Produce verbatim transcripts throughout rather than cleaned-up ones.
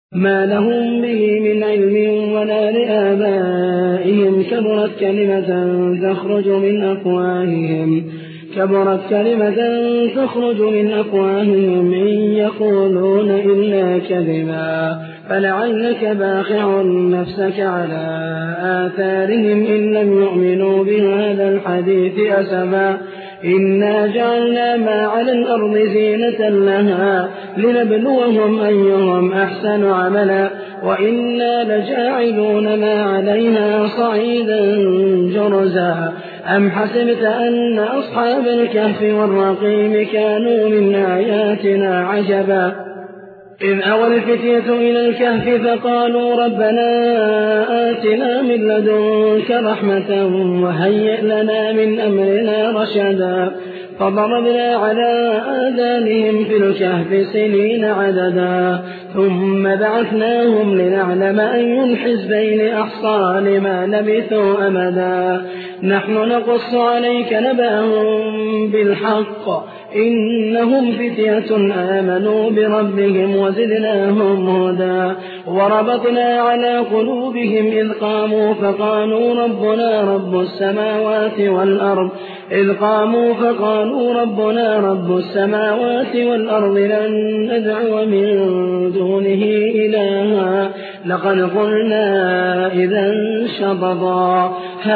ما لهم به من علم ولا لآبائهم كبرت كلمة تخرج من أفواههم كبرت كلمة تخرج من أفواههم إن يقولون إلا كذبا فلعلك باخع نفسك على آثارهم إن لم يؤمنوا بهذا الحديث أسفا إنا جعلنا ما على الأرض زينة لها لنبلوهم أيهم أحسن عملا وإنا لجاعلون ما عليها صعيدا جرزا أم حسبت أن أصحاب الكهف والرقيم كانوا من آياتنا عجبا إذ أوى الفتية إلى الكهف فقالوا ربنا آتنا من لدنك رحمة وهيئ لنا من أمرنا رشدا فضربنا على آذانهم في الكهف سنين عددا ثم بعثناهم لنعلم أي الحزبين أحصى لما لبثوا أمدا نحن نقص عليك نبأهم بالحق إنهم فتية آمنوا بربهم وزدناهم هدى وربطنا على قلوبهم إذ قاموا فقالوا ربنا رب السماوات والأرض إذ قاموا فقالوا ربنا رب السماوات والأرض لن ندعو من دونه إلها لقد قلنا إذا شططا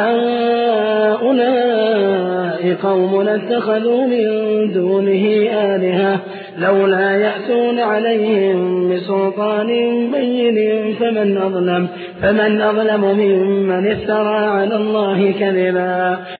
هؤلاء قومنا اتخذوا من دونه آلهة لولا يأتون عليهم بسلطان بين فمن أظلم فمن أظلم ممن افترى على الله كذبا